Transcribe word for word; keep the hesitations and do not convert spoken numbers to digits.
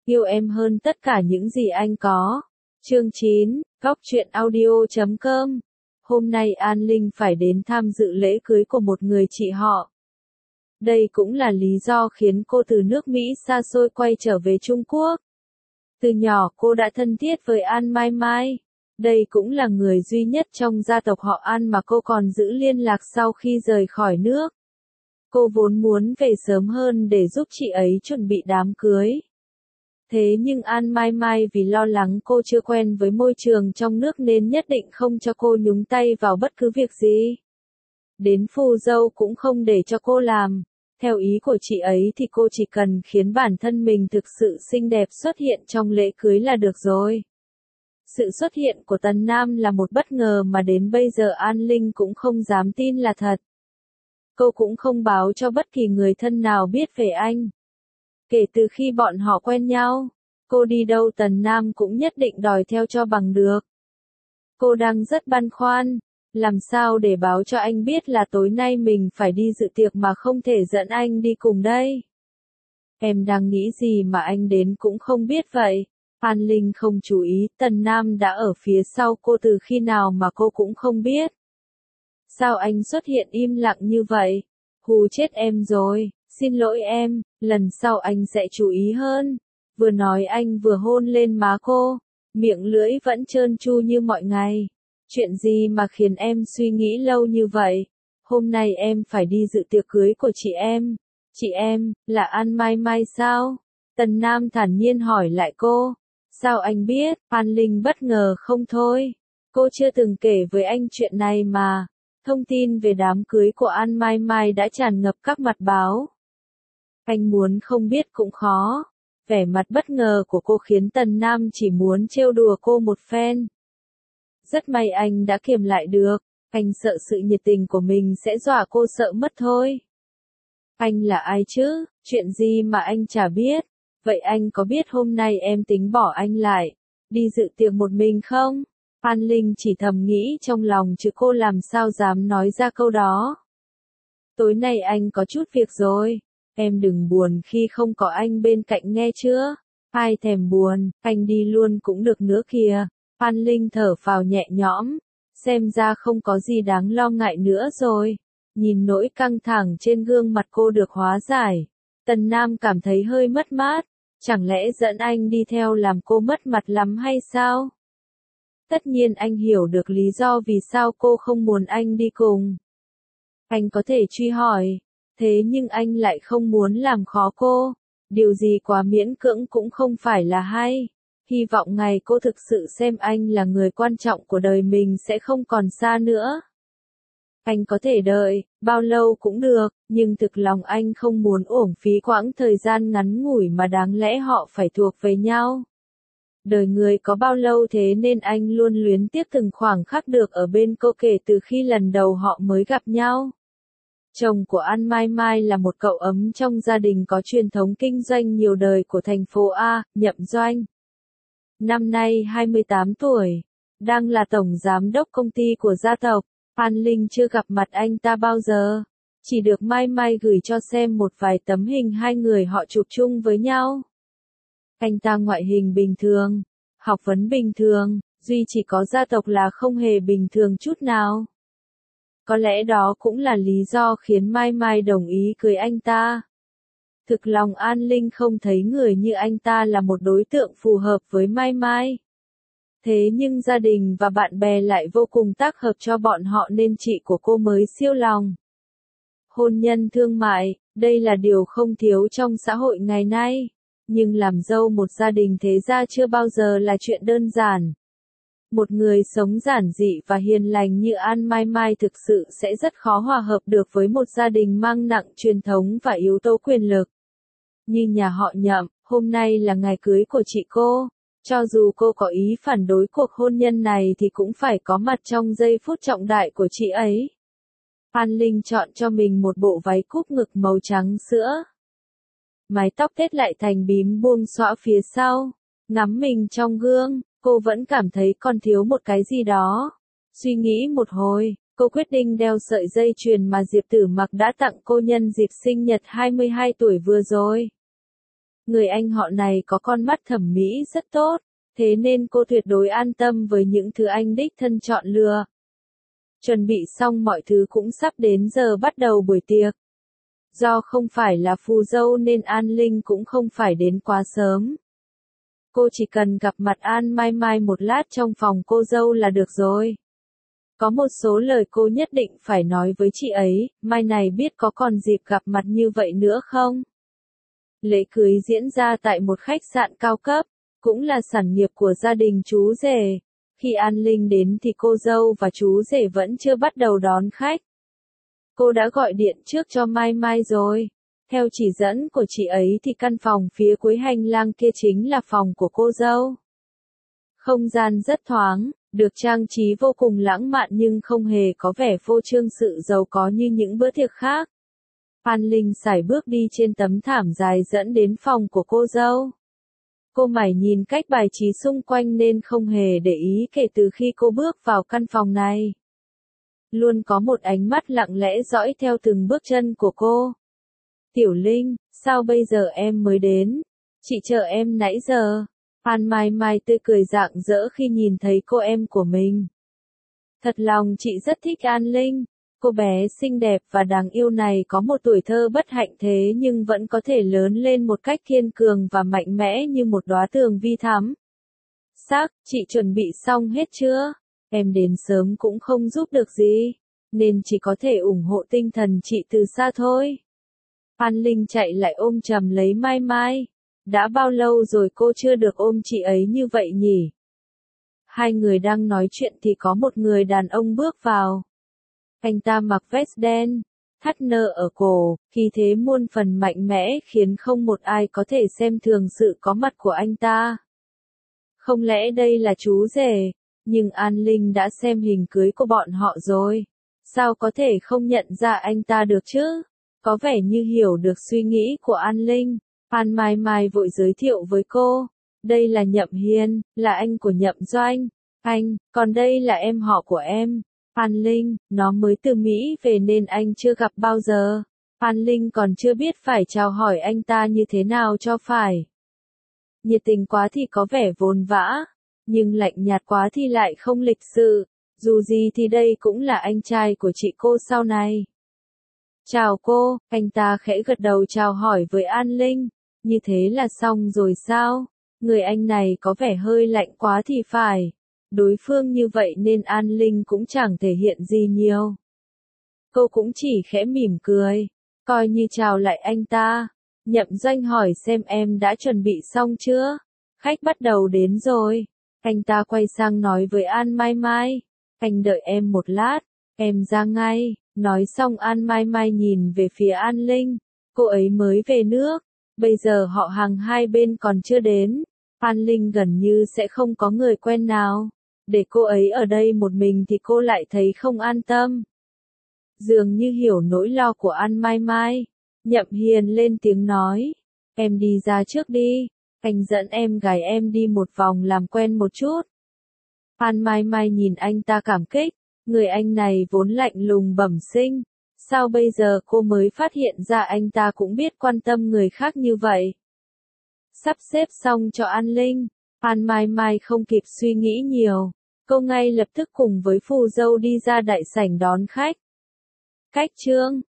Yêu em hơn tất cả những gì anh có. Chương chín, Góc truyện audio chấm com. Hôm nay An Linh phải đến tham dự lễ cưới của một người chị họ. Đây cũng là lý do khiến cô từ nước Mỹ xa xôi quay trở về Trung Quốc. Từ nhỏ cô đã thân thiết với An Mai Mai. Đây cũng là người duy nhất trong gia tộc họ An mà cô còn giữ liên lạc sau khi rời khỏi nước. Cô vốn muốn về sớm hơn để giúp chị ấy chuẩn bị đám cưới. Thế nhưng An Mai Mai vì lo lắng cô chưa quen với môi trường trong nước nên nhất định không cho cô nhúng tay vào bất cứ việc gì. Đến phù dâu cũng không để cho cô làm. Theo ý của chị ấy thì cô chỉ cần khiến bản thân mình thực sự xinh đẹp xuất hiện trong lễ cưới là được rồi. Sự xuất hiện của Tần Nam là một bất ngờ mà đến bây giờ An Linh cũng không dám tin là thật. Cô cũng không báo cho bất kỳ người thân nào biết về anh. Kể từ khi bọn họ quen nhau, cô đi đâu Tần Nam cũng nhất định đòi theo cho bằng được. Cô đang rất băn khoăn, làm sao để báo cho anh biết là tối nay mình phải đi dự tiệc mà không thể dẫn anh đi cùng đây. Em đang nghĩ gì mà anh đến cũng không biết vậy. An Linh không chú ý, Tần Nam đã ở phía sau cô từ khi nào mà cô cũng không biết. Sao anh xuất hiện im lặng như vậy? Hù chết em rồi, xin lỗi em, lần sau anh sẽ chú ý hơn. Vừa nói anh vừa hôn lên má cô, miệng lưỡi vẫn trơn tru như mọi ngày. Chuyện gì mà khiến em suy nghĩ lâu như vậy? Hôm nay em phải đi dự tiệc cưới của chị em. Chị em, là An Mai Mai sao? Tần Nam thản nhiên hỏi lại cô. Sao anh biết? An Linh bất ngờ không thôi. Cô chưa từng kể với anh chuyện này mà. Thông tin về đám cưới của An Mai Mai đã tràn ngập các mặt báo. Anh muốn không biết cũng khó. Vẻ mặt bất ngờ của cô khiến Tần Nam chỉ muốn trêu đùa cô một phen. Rất may anh đã kiềm lại được. Anh sợ sự nhiệt tình của mình sẽ dọa cô sợ mất thôi. Anh là ai chứ? Chuyện gì mà anh chả biết? Vậy anh có biết hôm nay em tính bỏ anh lại, đi dự tiệc một mình không? An Linh chỉ thầm nghĩ trong lòng chứ cô làm sao dám nói ra câu đó. Tối nay anh có chút việc rồi, em đừng buồn khi không có anh bên cạnh nghe chưa? Ai thèm buồn, anh đi luôn cũng được nữa kìa. An Linh thở phào nhẹ nhõm, xem ra không có gì đáng lo ngại nữa rồi. Nhìn nỗi căng thẳng trên gương mặt cô được hóa giải, Tần Nam cảm thấy hơi mất mát. Chẳng lẽ dẫn anh đi theo làm cô mất mặt lắm hay sao? Tất nhiên anh hiểu được lý do vì sao cô không muốn anh đi cùng. Anh có thể truy hỏi, thế nhưng anh lại không muốn làm khó cô. Điều gì quá miễn cưỡng cũng không phải là hay. Hy vọng ngày cô thực sự xem anh là người quan trọng của đời mình sẽ không còn xa nữa. Anh có thể đợi, bao lâu cũng được, nhưng thực lòng anh không muốn uổng phí quãng thời gian ngắn ngủi mà đáng lẽ họ phải thuộc về nhau. Đời người có bao lâu thế nên anh luôn luyến tiếc từng khoảng khắc được ở bên cô kể từ khi lần đầu họ mới gặp nhau. Chồng của An Mai Mai là một cậu ấm trong gia đình có truyền thống kinh doanh nhiều đời của thành phố A, Nhậm Doanh. Năm nay hai mươi tám tuổi, đang là tổng giám đốc công ty của gia tộc. An Linh chưa gặp mặt anh ta bao giờ, chỉ được Mai Mai gửi cho xem một vài tấm hình hai người họ chụp chung với nhau. Anh ta ngoại hình bình thường, học vấn bình thường, duy chỉ có gia tộc là không hề bình thường chút nào. Có lẽ đó cũng là lý do khiến Mai Mai đồng ý cưới anh ta. Thực lòng An Linh không thấy người như anh ta là một đối tượng phù hợp với Mai Mai. Thế nhưng gia đình và bạn bè lại vô cùng tác hợp cho bọn họ nên chị của cô mới siêu lòng. Hôn nhân thương mại, đây là điều không thiếu trong xã hội ngày nay. Nhưng làm dâu một gia đình thế gia chưa bao giờ là chuyện đơn giản. Một người sống giản dị và hiền lành như An Mai Mai thực sự sẽ rất khó hòa hợp được với một gia đình mang nặng truyền thống và yếu tố quyền lực. Như nhà họ Nhậm, hôm nay là ngày cưới của chị cô. Cho dù cô có ý phản đối cuộc hôn nhân này thì cũng phải có mặt trong giây phút trọng đại của chị ấy. An Linh chọn cho mình một bộ váy cúp ngực màu trắng sữa. Mái tóc tết lại thành bím buông xõa phía sau. Ngắm mình trong gương, cô vẫn cảm thấy còn thiếu một cái gì đó. Suy nghĩ một hồi, cô quyết định đeo sợi dây chuyền mà Diệp Tử Mặc đã tặng cô nhân dịp sinh nhật hai mươi hai tuổi vừa rồi. Người anh họ này có con mắt thẩm mỹ rất tốt, thế nên cô tuyệt đối an tâm với những thứ anh đích thân chọn lựa. Chuẩn bị xong mọi thứ cũng sắp đến giờ bắt đầu buổi tiệc. Do không phải là phù dâu nên An Linh cũng không phải đến quá sớm. Cô chỉ cần gặp mặt An Mai Mai một lát trong phòng cô dâu là được rồi. Có một số lời cô nhất định phải nói với chị ấy, mai này biết có còn dịp gặp mặt như vậy nữa không? Lễ cưới diễn ra tại một khách sạn cao cấp, cũng là sản nghiệp của gia đình chú rể. Khi An Linh đến thì cô dâu và chú rể vẫn chưa bắt đầu đón khách. Cô đã gọi điện trước cho Mai Mai rồi. Theo chỉ dẫn của chị ấy thì căn phòng phía cuối hành lang kia chính là phòng của cô dâu. Không gian rất thoáng, được trang trí vô cùng lãng mạn nhưng không hề có vẻ phô trương sự giàu có như những bữa tiệc khác. An Linh sải bước đi trên tấm thảm dài dẫn đến phòng của cô dâu. Cô mải nhìn cách bài trí xung quanh nên không hề để ý kể từ khi cô bước vào căn phòng này. Luôn có một ánh mắt lặng lẽ dõi theo từng bước chân của cô. Tiểu Linh, sao bây giờ em mới đến? Chị chờ em nãy giờ. An Mai Mai tươi cười rạng rỡ khi nhìn thấy cô em của mình. Thật lòng chị rất thích An Linh. Cô bé xinh đẹp và đáng yêu này có một tuổi thơ bất hạnh thế nhưng vẫn có thể lớn lên một cách kiên cường và mạnh mẽ như một đóa tường vi thắm. Xác, chị chuẩn bị xong hết chưa? Em đến sớm cũng không giúp được gì, nên chỉ có thể ủng hộ tinh thần chị từ xa thôi. An Linh chạy lại ôm chầm lấy Mai Mai. Đã bao lâu rồi cô chưa được ôm chị ấy như vậy nhỉ? Hai người đang nói chuyện thì có một người đàn ông bước vào. Anh ta mặc vest đen, thắt nơ ở cổ, khí thế muôn phần mạnh mẽ khiến không một ai có thể xem thường sự có mặt của anh ta. Không lẽ đây là chú rể? Nhưng An Linh đã xem hình cưới của bọn họ rồi. Sao có thể không nhận ra anh ta được chứ? Có vẻ như hiểu được suy nghĩ của An Linh. An Mai Mai vội giới thiệu với cô. Đây là Nhậm Hiên, là anh của Nhậm Doanh. Anh, còn đây là em họ của em. An Linh, nó mới từ Mỹ về nên anh chưa gặp bao giờ. An Linh còn chưa biết phải chào hỏi anh ta như thế nào cho phải. Nhiệt tình quá thì có vẻ vồn vã, nhưng lạnh nhạt quá thì lại không lịch sự. Dù gì thì đây cũng là anh trai của chị cô sau này. Chào cô, anh ta khẽ gật đầu chào hỏi với An Linh. Như thế là xong rồi sao? Người anh này có vẻ hơi lạnh quá thì phải. Đối phương như vậy nên An Linh cũng chẳng thể hiện gì nhiều. Cô cũng chỉ khẽ mỉm cười, coi như chào lại anh ta. Nhậm Doanh hỏi xem em đã chuẩn bị xong chưa? Khách bắt đầu đến rồi. Anh ta quay sang nói với An Mai Mai. Anh đợi em một lát, em ra ngay. Nói xong An Mai Mai nhìn về phía An Linh. Cô ấy mới về nước. Bây giờ họ hàng hai bên còn chưa đến. An Linh gần như sẽ không có người quen nào. Để cô ấy ở đây một mình thì cô lại thấy không an tâm. Dường như hiểu nỗi lo của An Mai Mai. Nhậm Hiền lên tiếng nói. Em đi ra trước đi. Anh dẫn em gái em đi một vòng làm quen một chút. An Mai Mai nhìn anh ta cảm kích. Người anh này vốn lạnh lùng bẩm sinh. Sao bây giờ cô mới phát hiện ra anh ta cũng biết quan tâm người khác như vậy? Sắp xếp xong cho An Linh. An Mai Mai không kịp suy nghĩ nhiều. Cô ngay lập tức cùng với phù dâu đi ra đại sảnh đón khách. Cách chương